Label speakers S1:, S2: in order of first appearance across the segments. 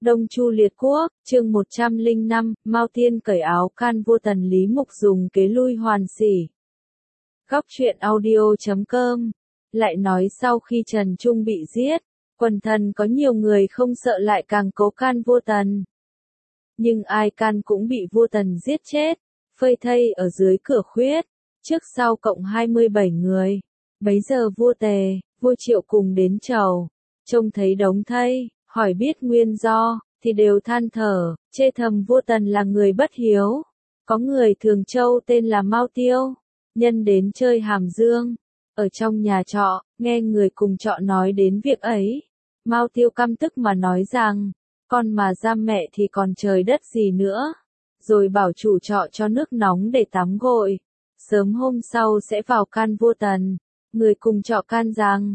S1: Đông Chu Liệt Quốc, chương 105, Mao Tiên cởi áo can vua Tần Lý Mục dùng kế lui hoàn sỉ. Góc truyện audio.com lại nói sau khi Trần Trung bị giết, quần thần có nhiều người không sợ lại càng cố can vua Tần. Nhưng ai can cũng bị vua Tần giết chết, phơi thây ở dưới cửa khuyết, trước sau cộng 27 người. Bấy giờ vua Tề, vua Triệu cùng đến chầu, trông thấy đống thây, hỏi biết nguyên do, thì đều than thở, chê thầm vua Tần là người bất hiếu. Có người Thường Châu tên là Mao Tiêu, nhân đến chơi hàm dương, ở trong nhà trọ, nghe người cùng trọ nói đến việc ấy. Mao Tiêu căm tức mà nói rằng, con mà giam mẹ thì còn trời đất gì nữa, rồi bảo chủ trọ cho nước nóng để tắm gội. Sớm hôm sau sẽ vào can vua Tần. Người cùng trọ can rằng,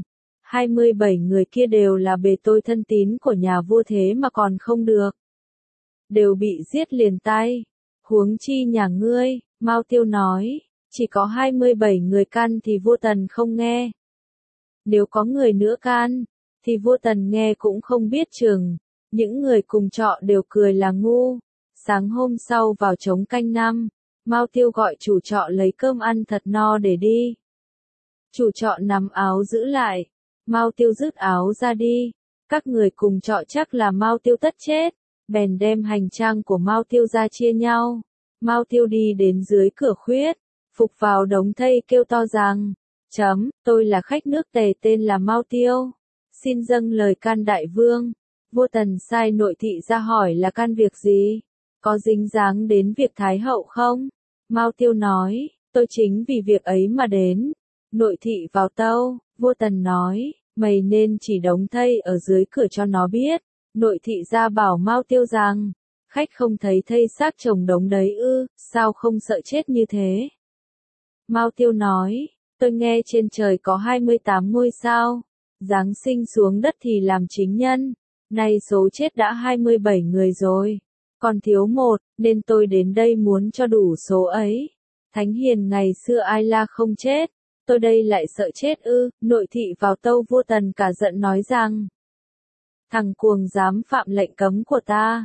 S1: 27 người kia đều là bề tôi thân tín của nhà vua thế mà còn không được. Đều bị giết liền tay. Huống chi nhà ngươi, Mao Tiêu nói, chỉ có 27 người can thì vua Tần không nghe. Nếu có người nữa can, thì vua Tần nghe cũng không biết chừng. Những người cùng trọ đều cười là ngu. Sáng hôm sau vào trống canh năm, Mao Tiêu gọi chủ trọ lấy cơm ăn thật no để đi. Chủ trọ nắm áo giữ lại. Mao Tiêu dứt áo ra đi. Các người cùng trọ chắc là Mao Tiêu tất chết, bèn đem hành trang của Mao Tiêu ra chia nhau. Mao Tiêu đi đến dưới cửa khuyết, phục vào đống thây kêu to rằng, tôi là khách nước Tề tên là Mao Tiêu, xin dâng lời can đại vương. Vua Tần sai nội thị ra hỏi là can việc gì, có dính dáng đến việc Thái hậu không? Mao Tiêu nói, tôi chính vì việc ấy mà đến. Nội thị vào tâu, vua Tần nói, mày nên chỉ đống thây ở dưới cửa cho nó biết. Nội thị ra bảo Mao Tiêu rằng, khách không thấy thây xác chồng đống đấy ư, sao không sợ chết như thế? Mao Tiêu nói, tôi nghe trên trời có 28 ngôi sao, giáng sinh xuống đất thì làm chính nhân, nay số chết đã 27 người rồi, còn thiếu một, nên tôi đến đây muốn cho đủ số ấy. Thánh hiền ngày xưa ai la không chết, tôi đây lại sợ chết ư? Nội thị vào tâu vua Tần cả giận nói rằng, thằng cuồng dám phạm lệnh cấm của ta,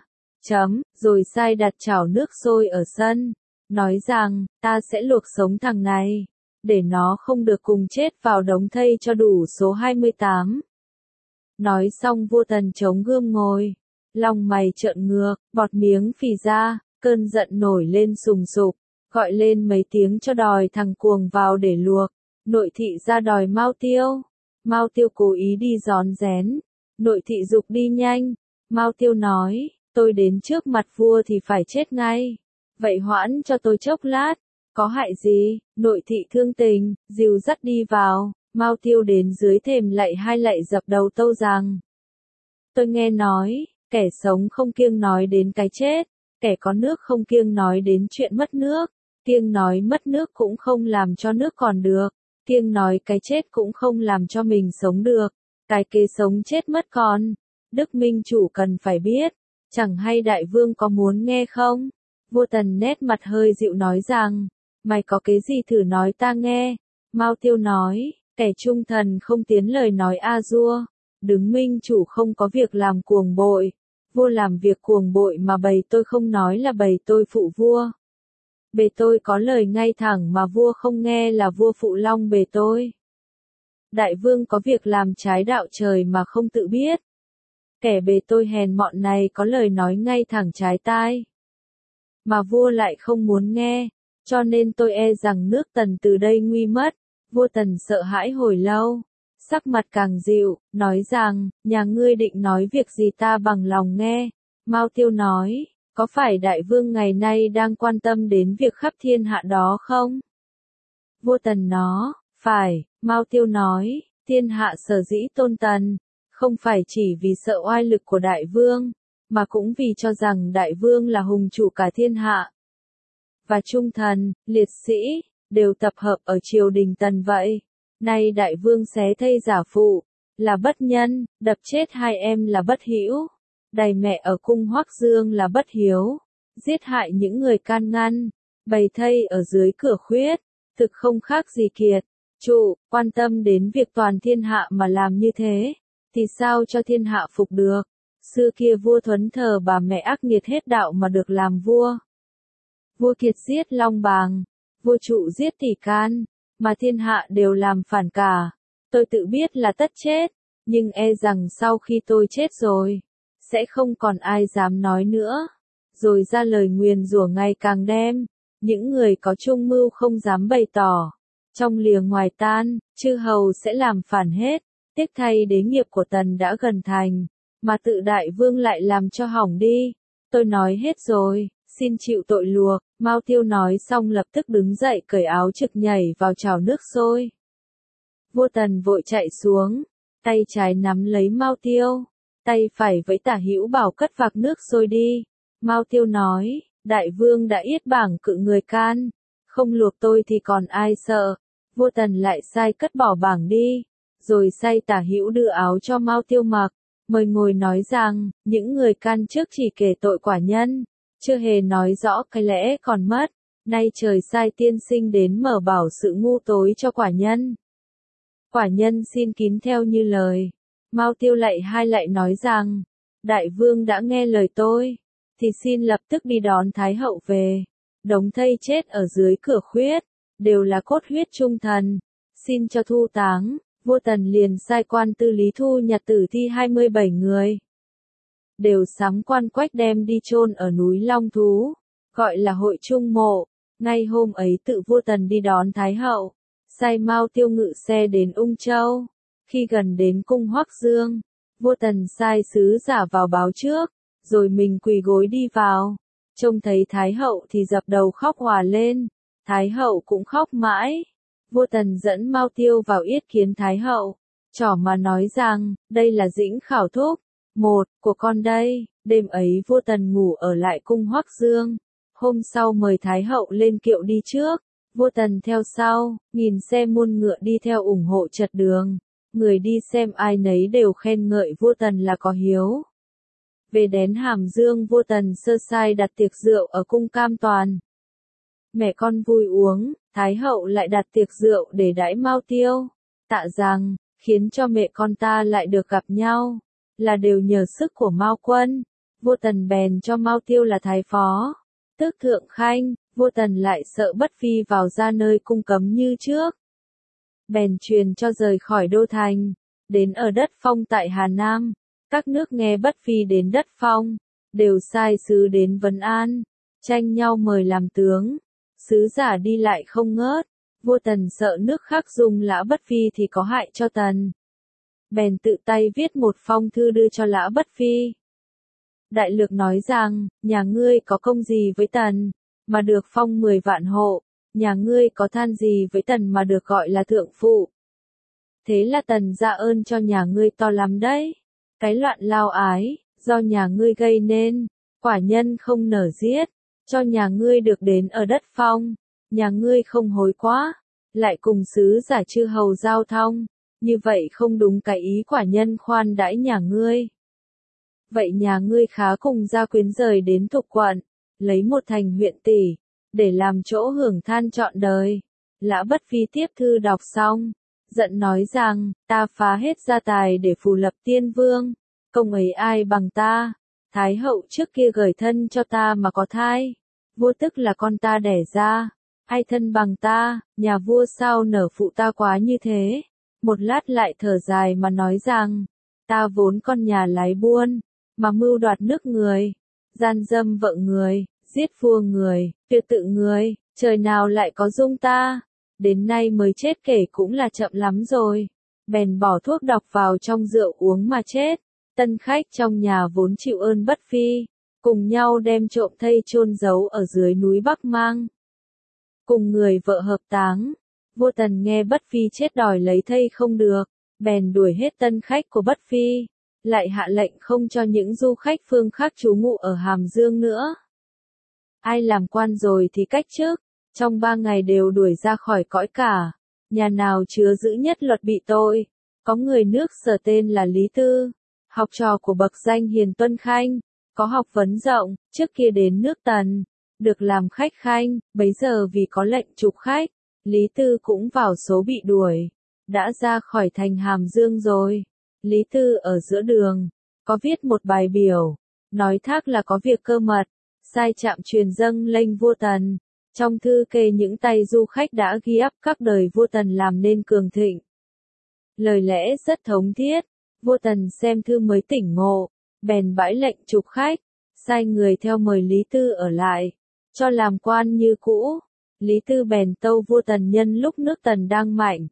S1: rồi sai đặt chảo nước sôi ở sân, nói rằng, ta sẽ luộc sống thằng này, để nó không được cùng chết vào đống thây cho đủ số 28. Nói xong vua Tần chống gươm ngồi, lòng mày trợn ngược, bọt miếng phì ra, cơn giận nổi lên sùng sục, gọi lên mấy tiếng cho đòi thằng cuồng vào để luộc. Nội thị ra đòi Mao Tiêu. Mao Tiêu cố ý đi rón rén. Nội thị giục đi nhanh. Mao Tiêu nói, tôi đến trước mặt vua thì phải chết ngay. Vậy hoãn cho tôi chốc lát. Có hại gì? Nội thị thương tình, dìu dắt đi vào. Mao Tiêu đến dưới thềm lạy hai lạy dập đầu tâu rằng, tôi nghe nói, kẻ sống không kiêng nói đến cái chết, kẻ có nước không kiêng nói đến chuyện mất nước, kiêng nói mất nước cũng không làm cho nước còn được, kiêng nói cái chết cũng không làm cho mình sống được, cái kế sống chết mất còn. Đức Minh Chủ cần phải biết, chẳng hay đại vương có muốn nghe không? Vua Tần nét mặt hơi dịu nói rằng, mày có cái gì thử nói ta nghe. Mao Tiêu nói, kẻ trung thần không tiến lời nói a dua, đứng Minh Chủ không có việc làm cuồng bội. Vua làm việc cuồng bội mà bầy tôi không nói là bầy tôi phụ vua. Bề tôi có lời ngay thẳng mà vua không nghe là vua phụ long bề tôi. Đại vương có việc làm trái đạo trời mà không tự biết. Kẻ bề tôi hèn mọn này có lời nói ngay thẳng trái tai, mà vua lại không muốn nghe, cho nên tôi e rằng nước Tần từ đây nguy mất. Vua Tần sợ hãi hồi lâu, sắc mặt càng dịu, nói rằng, nhà ngươi định nói việc gì ta bằng lòng nghe. Mao Tiêu nói, có phải đại vương ngày nay đang quan tâm đến việc khắp thiên hạ đó không? Vua Tần nó, phải. Mao Tiêu nói, thiên hạ sở dĩ tôn Tần, không phải chỉ vì sợ oai lực của đại vương, mà cũng vì cho rằng đại vương là hùng chủ cả thiên hạ. Và trung thần, liệt sĩ, đều tập hợp ở triều đình Tần vậy. Nay đại vương xé thây giả phụ, là bất nhân, đập chết hai em là bất hữu, đày mẹ ở cung Hoắc Dương là bất hiếu, giết hại những người can ngăn, bày thây ở dưới cửa khuyết, thực không khác gì kiệt. Trụ, quan tâm đến việc toàn thiên hạ mà làm như thế, thì sao cho thiên hạ phục được? Xưa kia vua Thuấn thờ bà mẹ ác nghiệt hết đạo mà được làm vua. Vua Kiệt giết Long Bàng, vua Trụ giết Tỷ Can, mà thiên hạ đều làm phản cả. Tôi tự biết là tất chết, nhưng e rằng sau khi tôi chết rồi, sẽ không còn ai dám nói nữa. Rồi ra lời nguyền rủa ngày càng đem, những người có trung mưu không dám bày tỏ. Trong lìa ngoài tan, chư hầu sẽ làm phản hết. Tiếc thay đế nghiệp của Tần đã gần thành, mà tự đại vương lại làm cho hỏng đi. Tôi nói hết rồi, xin chịu tội luộc. Mao Tiêu nói xong lập tức đứng dậy cởi áo trực nhảy vào chảo nước sôi. Vua Tần vội chạy xuống, tay trái nắm lấy Mao Tiêu, tay phải vẫy tả hữu bảo cất vạc nước sôi đi. Mao Tiêu nói, đại vương đã yết bảng cự người can, không luộc tôi thì còn ai sợ. Vua Tần lại sai cất bỏ bảng đi, rồi sai tả hữu đưa áo cho Mao Tiêu mặc, mời ngồi nói rằng, những người can trước chỉ kể tội quả nhân, chưa hề nói rõ cái lẽ còn mất, nay trời sai tiên sinh đến mở bảo sự ngu tối cho quả nhân. Quả nhân xin kín theo như lời. Mao Tiêu lạy hai lại nói rằng, đại vương đã nghe lời tôi, thì xin lập tức đi đón Thái hậu về. Đống thây chết ở dưới cửa khuyết, đều là cốt huyết trung thần, xin cho thu táng. Vua Tần liền sai quan tư Lý thu nhặt tử thi 27 người. Đều sắm quan quách đem đi chôn ở núi Long Thú, gọi là hội trung mộ. Ngay hôm ấy tự vua Tần đi đón Thái hậu, sai Mao Tiêu ngự xe đến Ung Châu. Khi gần đến cung Hoắc Dương, vua Tần sai sứ giả vào báo trước, rồi mình quỳ gối đi vào. Trông thấy Thái hậu thì dập đầu khóc òa lên, Thái hậu cũng khóc mãi. Vua Tần dẫn Mao Tiêu vào yết kiến Thái hậu, trỏ mà nói rằng, đây là dĩnh khảo thúc, một, của con đây. Đêm ấy vua Tần ngủ ở lại cung Hoắc Dương, hôm sau mời Thái hậu lên kiệu đi trước, vua Tần theo sau, nghìn xe muôn ngựa đi theo ủng hộ trật đường. Người đi xem ai nấy đều khen ngợi vua Tần là có hiếu. Về đến Hàm Dương vua Tần sơ sai đặt tiệc rượu ở cung Cam Toàn. Mẹ con vui uống, Thái hậu lại đặt tiệc rượu để đãi Mao Tiêu, tạ rằng, khiến cho mẹ con ta lại được gặp nhau, là đều nhờ sức của Mao Quân. Vua Tần bèn cho Mao Tiêu là thái phó, tước thượng khanh. Vua Tần lại sợ Bất Phi vào ra nơi cung cấm như trước, bèn truyền cho rời khỏi đô thành, đến ở đất Phong tại Hà Nam. Các nước nghe Bất Phi đến đất Phong, đều sai sứ đến vấn an, tranh nhau mời làm tướng. Sứ giả đi lại không ngớt, vua Tần sợ nước khác dùng Lã Bất Phi thì có hại cho Tần. Bèn tự tay viết một phong thư đưa cho Lã Bất Phi. Đại lược nói rằng, nhà ngươi có công gì với Tần, mà được phong 10 vạn hộ, nhà ngươi có than gì với Tần mà được gọi là thượng phụ. Thế là Tần ra ơn cho nhà ngươi to lắm đấy. Cái loạn lao ái, do nhà ngươi gây nên, quả nhân không nở giết, cho nhà ngươi được đến ở đất Phong, nhà ngươi không hối quá, lại cùng sứ giả chư hầu giao thông, như vậy không đúng cái ý quả nhân khoan đãi nhà ngươi. Vậy nhà ngươi khá cùng gia quyến rời đến Thục quận, lấy một thành huyện tỷ, để làm chỗ hưởng than trọn đời. Lã Bất Phi tiếp thư đọc xong, giận nói rằng, ta phá hết gia tài để phù lập tiên vương, công ấy ai bằng ta. Thái hậu trước kia gởi thân cho ta mà có thai, vua tức là con ta đẻ ra, ai thân bằng ta, nhà vua sao nở phụ ta quá như thế. Một lát lại thở dài mà nói rằng, ta vốn con nhà lái buôn, mà mưu đoạt nước người, gian dâm vợ người, giết vua người, tuyệt tự người, trời nào lại có dung ta, đến nay mới chết kể cũng là chậm lắm rồi. Bèn bỏ thuốc độc vào trong rượu uống mà chết. Tân khách trong nhà vốn chịu ơn Bất Phi, cùng nhau đem trộm thây chôn giấu ở dưới núi Bắc Mang. Cùng người vợ hợp táng, vua Tần nghe Bất Phi chết đòi lấy thây không được, bèn đuổi hết tân khách của Bất Phi, lại hạ lệnh không cho những du khách phương khác trú ngụ ở Hàm Dương nữa. Ai làm quan rồi thì cách chức, trong 3 ngày đều đuổi ra khỏi cõi cả, nhà nào chứa giữ nhất luật bị tội. Có người nước Sở tên là Lý Tư, học trò của bậc danh hiền Tuân Khanh, có học vấn rộng, trước kia đến nước Tần, được làm khách khanh, bấy giờ vì có lệnh trục khách, Lý Tư cũng vào số bị đuổi, đã ra khỏi thành Hàm Dương rồi. Lý Tư ở giữa đường, có viết một bài biểu, nói thác là có việc cơ mật, sai chạm truyền dâng lênh vua Tần. Trong thư kê những tay du khách đã ghi ắp các đời vua Tần làm nên cường thịnh. Lời lẽ rất thống thiết, vua Tần xem thư mới tỉnh ngộ, bèn bãi lệnh trục khách, sai người theo mời Lý Tư ở lại, cho làm quan như cũ. Lý Tư bèn tâu vua Tần nhân lúc nước Tần đang mạnh,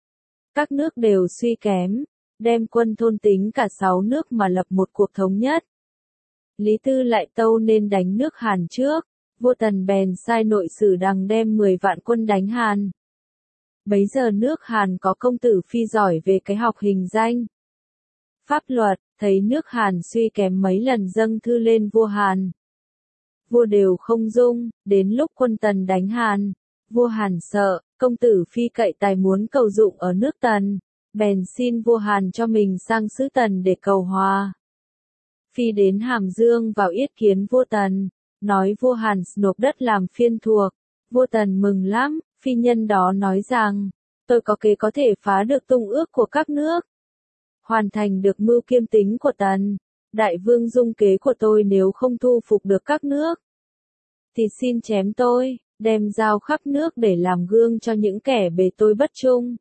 S1: các nước đều suy kém, đem quân thôn tính cả 6 nước mà lập một cuộc thống nhất. Lý Tư lại tâu nên đánh nước Hàn trước, vua Tần bèn sai nội sử Đằng đem 10 vạn quân đánh Hàn. Bấy giờ nước Hàn có công tử phi giỏi về cái học hình danh, pháp luật, thấy nước Hàn suy kém mấy lần dâng thư lên vua Hàn. Vua đều không dung, đến lúc quân Tần đánh Hàn, vua Hàn sợ, công tử phi cậy tài muốn cầu dụng ở nước Tần, bèn xin vua Hàn cho mình sang xứ Tần để cầu hòa. Phi đến Hàm Dương vào yết kiến vua Tần, nói vua Hàn nộp đất làm phiên thuộc, vua Tần mừng lắm, phi nhân đó nói rằng, tôi có kế có thể phá được tung ước của các nước, hoàn thành được mưu kiêm tính của Tần. Đại vương dung kế của tôi nếu không thu phục được các nước, thì xin chém tôi, đem giao khắp nước để làm gương cho những kẻ bề tôi bất trung.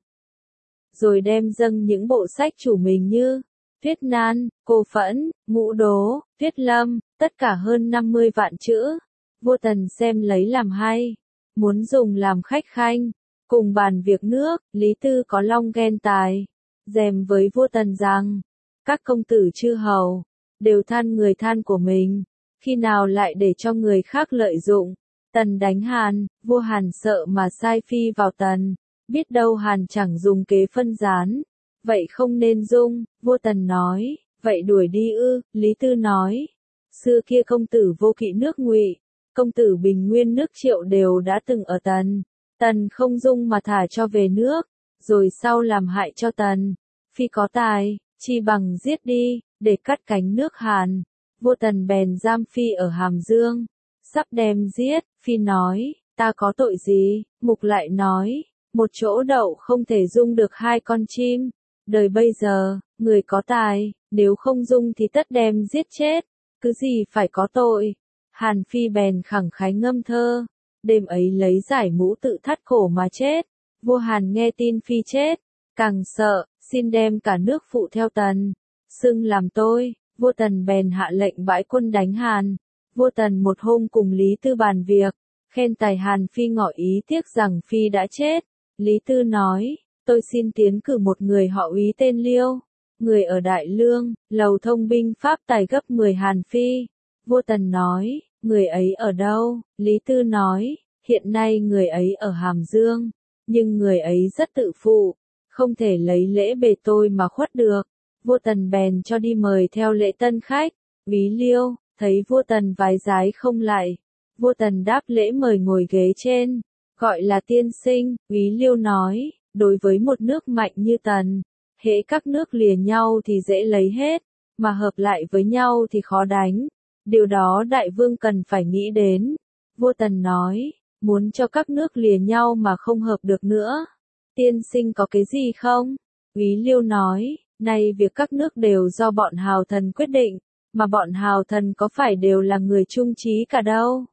S1: Rồi đem dâng những bộ sách chủ mình như Tuyết Nan, Cô Phẫn, Ngũ Đố, Tuyết Lâm, tất cả hơn 50 vạn chữ. Vua Tần xem lấy làm hay, muốn dùng làm khách khanh, cùng bàn việc nước. Lý Tư có long ghen tài, dèm với vua Tần rằng, các công tử chư hầu, đều than người than của mình, khi nào lại để cho người khác lợi dụng. Tần đánh Hàn, vua Hàn sợ mà sai phi vào Tần, biết đâu Hàn chẳng dùng kế phân gián, vậy không nên dung. Vua Tần nói, vậy đuổi đi ư? Lý Tư nói, xưa kia công tử vô kỵ nước Ngụy, công tử Bình Nguyên nước Triệu đều đã từng ở Tần, Tần không dung mà thả cho về nước, rồi sau làm hại cho Tần. Phi có tài, chi bằng giết đi, để cắt cánh nước Hàn. Vua Tần bèn giam Phi ở Hàm Dương, sắp đem giết. Phi nói, ta có tội gì? Mục lại nói, một chỗ đậu không thể dung được 2 con chim. Đời bây giờ, người có tài, nếu không dung thì tất đem giết chết, cứ gì phải có tội. Hàn Phi bèn khẳng khái ngâm thơ, đêm ấy lấy giải mũ tự thắt cổ mà chết. Vua Hàn nghe tin Phi chết, càng sợ, xin đem cả nước phụ theo Tần, xưng làm tôi. Vua Tần bèn hạ lệnh bãi quân đánh Hàn. Vua Tần một hôm cùng Lý Tư bàn việc, khen tài Hàn Phi ngỏ ý tiếc rằng Phi đã chết. Lý Tư nói, tôi xin tiến cử một người họ Úy tên Liêu, người ở Đại Lương, lầu thông binh pháp tài gấp 10 Hàn Phi. Vua Tần nói, người ấy ở đâu? Lý Tư nói, hiện nay người ấy ở Hàm Dương, nhưng người ấy rất tự phụ, không thể lấy lễ bề tôi mà khuất được. Vua Tần bèn cho đi mời theo lễ tân khách. Úy Liêu, thấy vua Tần vái giái không lại, vua Tần đáp lễ mời ngồi ghế trên, gọi là tiên sinh. Úy Liêu nói, đối với một nước mạnh như Tần, hễ các nước lìa nhau thì dễ lấy hết, mà hợp lại với nhau thì khó đánh. Điều đó đại vương cần phải nghĩ đến. Vua Tần nói, muốn cho các nước lìa nhau mà không hợp được nữa, tiên sinh có cái gì không? Úy Liêu nói, nay việc các nước đều do bọn hào thần quyết định, mà bọn hào thần có phải đều là người trung trí cả đâu.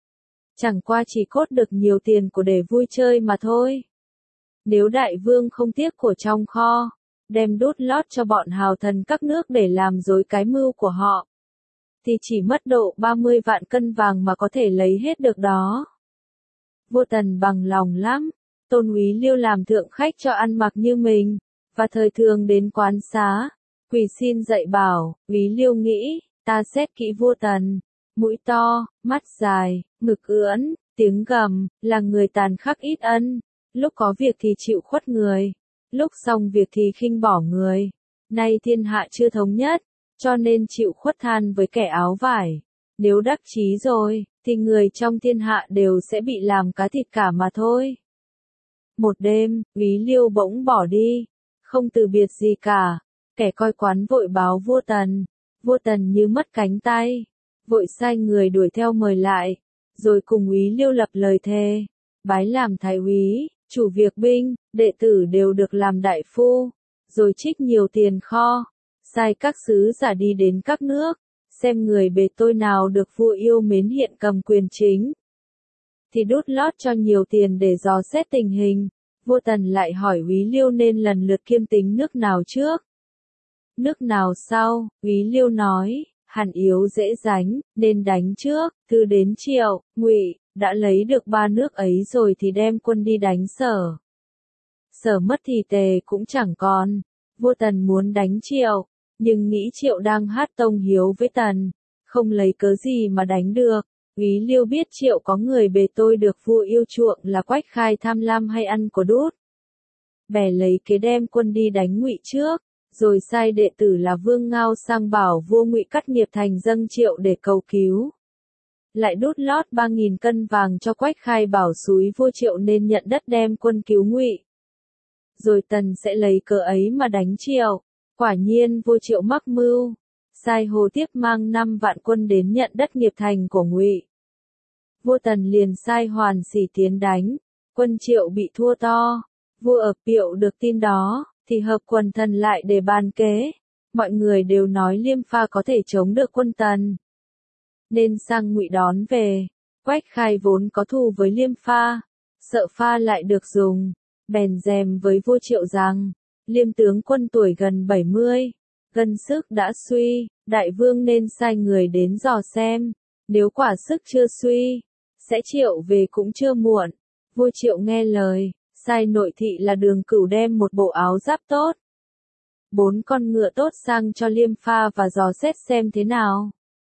S1: Chẳng qua chỉ cốt được nhiều tiền của để vui chơi mà thôi. Nếu đại vương không tiếc của trong kho, đem đút lót cho bọn hào thần các nước để làm dối cái mưu của họ, thì chỉ mất độ 30 vạn cân vàng mà có thể lấy hết được đó. Vua Tần bằng lòng lắm, tôn Úy Liêu làm thượng khách cho ăn mặc như mình, và thời thường đến quán xá, quỳ xin dạy bảo. Úy Liêu nghĩ, ta xét kỹ vua Tần, mũi to, mắt dài, ngực ưỡn, tiếng gầm, là người tàn khắc ít ân, lúc có việc thì chịu khuất người, lúc xong việc thì khinh bỏ người. Nay thiên hạ chưa thống nhất, cho nên chịu khuất than với kẻ áo vải. Nếu đắc chí rồi, thì người trong thiên hạ đều sẽ bị làm cá thịt cả mà thôi. Một đêm, Úy Liêu bỗng bỏ đi, không từ biệt gì cả. Kẻ coi quán vội báo vua Tần. Vua Tần như mất cánh tay, vội sai người đuổi theo mời lại, rồi cùng Úy Liêu lập lời thề, bái làm thái úy, chủ việc binh, đệ tử đều được làm đại phu, rồi trích nhiều tiền kho, sai các sứ giả đi đến các nước, xem người bề tôi nào được vua yêu mến hiện cầm quyền chính, thì đút lót cho nhiều tiền để dò xét tình hình. Vua Tần lại hỏi Úy Liêu nên lần lượt kiêm tính nước nào trước, nước nào sau. Úy Liêu nói, hẳn yếu dễ đánh, nên đánh trước. Thư đến Triệu, Ngụy, đã lấy được 3 nước ấy rồi thì đem quân đi đánh Sở. Sở mất thì Tề cũng chẳng còn. Vua Tần muốn đánh Triệu, nhưng nghĩ Triệu đang hát tông hiếu với Tần, không lấy cớ gì mà đánh được. Úy Liêu biết Triệu có người bề tôi được vua yêu chuộng là Quách Khai tham lam hay ăn của đút, bè lấy kế đem quân đi đánh Ngụy trước, rồi sai đệ tử là Vương Ngao sang bảo vua Ngụy cắt nghiệp thành dâng Triệu để cầu cứu. Lại đút lót 3.000 cân vàng cho Quách Khai bảo xúi vua Triệu nên nhận đất đem quân cứu Ngụy. Rồi Tần sẽ lấy cớ ấy mà đánh Triệu. Quả nhiên vua Triệu mắc mưu, sai Hồ Tiếp mang 5 vạn quân đến nhận đất nghiệp thành của Ngụy. Vua Tần liền sai Hoàn Xỉ tiến đánh, quân Triệu bị thua to. Vua ở Piệu được tin đó, thì hợp quần thần lại để bàn kế. Mọi người đều nói Liêm Pha có thể chống được quân Tần, nên sang Ngụy đón về. Quách Khai vốn có thù với Liêm Pha, sợ Pha lại được dùng, bèn dèm với vua Triệu rằng, Liêm tướng quân tuổi gần 70, gân sức đã suy, đại vương nên sai người đến dò xem, nếu quả sức chưa suy, sẽ triệu về cũng chưa muộn. Vua Triệu nghe lời, sai nội thị là Đường Cửu đem một bộ áo giáp tốt, 4 con ngựa tốt sang cho Liêm Pha và dò xét xem thế nào.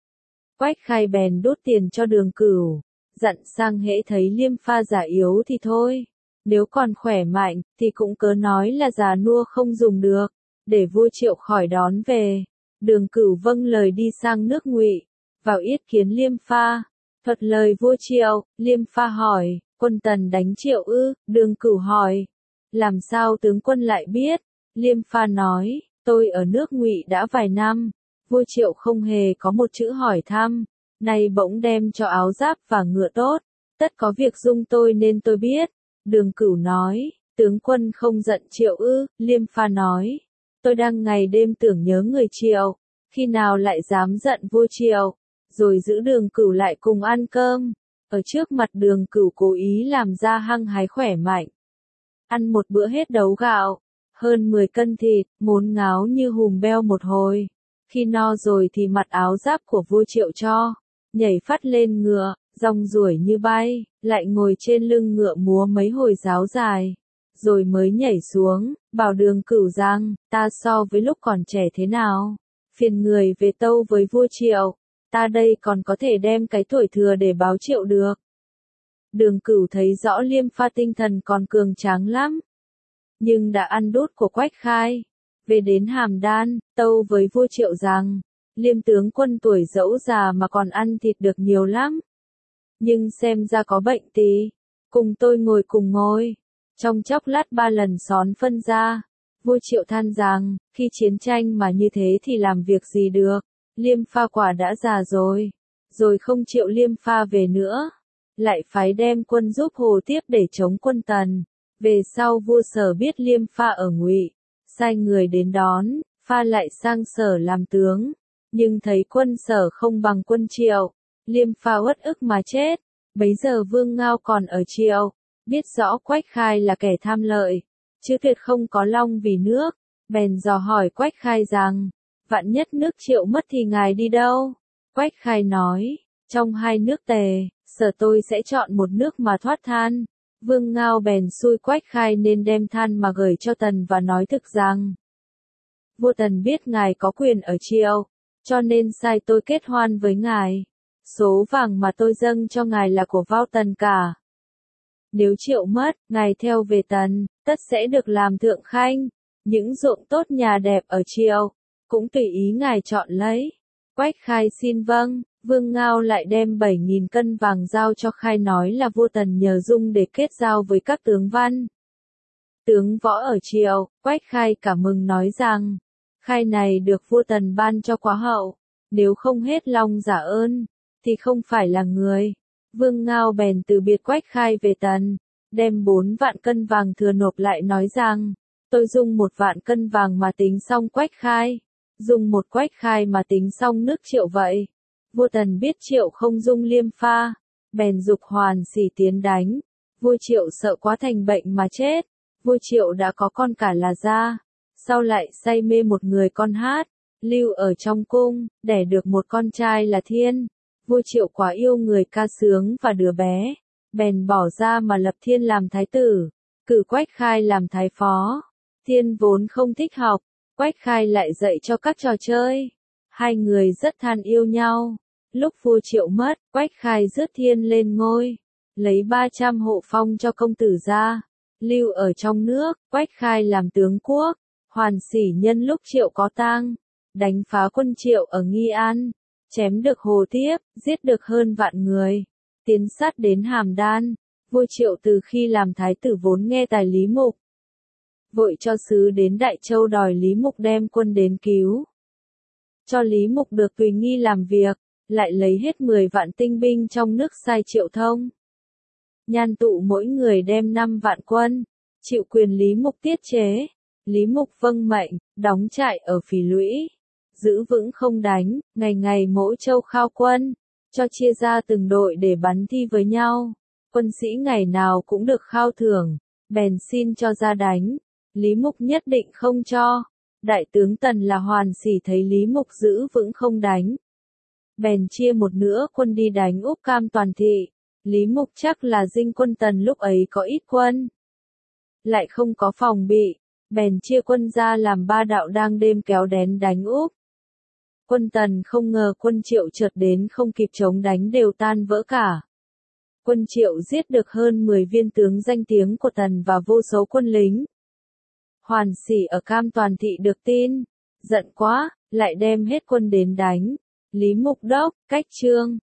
S1: Quách Khai bèn đốt tiền cho Đường Cửu, dặn sang hễ thấy Liêm Pha già yếu thì thôi, nếu còn khỏe mạnh thì cũng cớ nói là già nua không dùng được, để vua Triệu khỏi đón về. Đường Cửu vâng lời đi sang nước Ngụy, vào yết kiến Liêm Pha, thuật lời vua Triệu. Liêm Pha hỏi, quân Tần đánh Triệu ư? Đường Cửu hỏi, làm sao tướng quân lại biết? Liêm Pha nói, tôi ở nước Ngụy đã vài năm. Vua Triệu không hề có một chữ hỏi thăm, nay bỗng đem cho áo giáp và ngựa tốt, tất có việc dung tôi nên tôi biết. Đường Cửu nói, tướng quân không giận Triệu ư? Liêm Pha nói, tôi đang ngày đêm tưởng nhớ người Triệu, khi nào lại dám giận vua Triệu. Rồi giữ Đường Cửu lại cùng ăn cơm, ở trước mặt Đường Cửu cố ý làm ra hăng hái khỏe mạnh. Ăn một bữa hết đấu gạo, hơn 10 cân thịt, ngốn ngáo như hùm beo một hồi. Khi no rồi thì mặc áo giáp của vua Triệu cho, nhảy phát lên ngựa, rong ruổi như bay, lại ngồi trên lưng ngựa múa mấy hồi giáo dài, rồi mới nhảy xuống, bảo Đường Cửu rằng, ta so với lúc còn trẻ thế nào, phiền người về tâu với vua Triệu, ta đây còn có thể đem cái tuổi thừa để báo Triệu được. Đường Cửu thấy rõ Liêm Pha tinh thần còn cường tráng lắm, nhưng đã ăn đốt của Quách Khai. Về đến Hàm Đan, tâu với vua Triệu rằng, Liêm tướng quân tuổi dẫu già mà còn ăn thịt được nhiều lắm, nhưng xem ra có bệnh tí, cùng tôi ngồi cùng ngồi. Trong chốc lát 3 lần xón phân ra, vua Triệu than rằng, khi chiến tranh mà như thế thì làm việc gì được, Liêm Pha quả đã già rồi, rồi không chịu Liêm Pha về nữa, lại phái đem quân giúp Hồ Tiếp để chống quân Tần. Về sau vua Sở biết Liêm Pha ở Ngụy, sai người đến đón, Pha lại sang Sở làm tướng, nhưng thấy quân Sở không bằng quân Triệu, Liêm Pha uất ức mà chết. Bấy giờ Vương Ngao còn ở Triệu, biết rõ Quách Khai là kẻ tham lợi, chứ tuyệt không có long vì nước, bèn dò hỏi Quách Khai rằng, vạn nhất nước Triệu mất thì ngài đi đâu? Quách Khai nói, trong 2 nước Tề, Sở tôi sẽ chọn một nước mà thoát than. Vương Ngao bèn xui Quách Khai nên đem than mà gửi cho Tần và nói thực rằng, vua Tần biết ngài có quyền ở Triệu, cho nên sai tôi kết hoan với ngài. Số vàng mà tôi dâng cho ngài là của Vao Tần cả. Nếu Triệu mất, ngài theo về Tần, tất sẽ được làm thượng khanh. Những ruộng tốt nhà đẹp ở Triệu, cũng tùy ý ngài chọn lấy. Quách Khai xin vâng. Vương Ngao lại đem 7.000 cân vàng giao cho Khai nói là vua Tần nhờ dung để kết giao với các tướng văn, tướng võ ở Triệu. Quách Khai cảm mừng nói rằng, Khai này được vua Tần ban cho quá hậu, nếu không hết lòng giả ơn, thì không phải là người. Vương Ngao bèn từ biệt Quách Khai về Tần, đem 4 vạn cân vàng thừa nộp lại nói rằng, tôi dung 1 vạn cân vàng mà tính xong Quách Khai. dùng một Quách Khai mà tính xong nước Triệu vậy. Vua Tần biết Triệu không dung liêm pha, bèn giục Hoàn Xỉ tiến đánh. Vua Triệu sợ quá thành bệnh mà chết. Vua Triệu đã có con cả là Gia, sau lại say mê một người con hát, lưu ở trong cung, đẻ được một con trai là Thiên. Vua Triệu quá yêu người ca sướng và đứa bé, bèn bỏ ra mà lập Thiên làm thái tử, cử Quách Khai làm thái phó. Thiên vốn không thích học, Quách Khai lại dạy cho các trò chơi. Hai người rất than yêu nhau. Lúc vua Triệu mất, Quách Khai rước Thiên lên ngôi, lấy 300 hộ phong cho công tử Gia, lưu ở trong nước. Quách Khai làm tướng quốc. Hoàn Xỉ nhân lúc Triệu có tang, đánh phá quân Triệu ở Nghi An, chém được Hồ Tiếp, giết được hơn vạn người, tiến sát đến Hàm Đan. Vua Triệu từ khi làm thái tử vốn nghe tài Lý Mục, vội cho sứ đến Đại Châu đòi Lý Mục đem quân đến cứu. Cho Lý Mục được tùy nghi làm việc, lại lấy hết 10 vạn tinh binh trong nước sai Triệu Thông, Nhan Tụ mỗi người đem 5 vạn quân, chịu quyền Lý Mục tiết chế. Lý Mục vâng mệnh, đóng trại ở Phỉ Lũy, giữ vững không đánh, ngày ngày mỗi châu khao quân, cho chia ra từng đội để bắn thi với nhau. Quân sĩ ngày nào cũng được khao thưởng, bèn xin cho ra đánh. Lý Mục nhất định không cho. Đại tướng Tần là Hoàn Xỉ thấy Lý Mục giữ vững không đánh, bèn chia một nửa quân đi đánh Úc Cam Toàn Thị. Lý Mục chắc là dinh quân Tần lúc ấy có ít quân, lại không có phòng bị, bèn chia quân ra làm 3 đạo đang đêm kéo đến đánh Úc. Quân Tần không ngờ quân Triệu chợt đến không kịp chống đánh đều tan vỡ cả. Quân Triệu giết được hơn 10 viên tướng danh tiếng của Tần và vô số quân lính. Hoàn Xỉ ở Cam Toàn Thị được tin, giận quá, lại đem hết quân đến đánh. Lý Mục đốc, Cách Trương,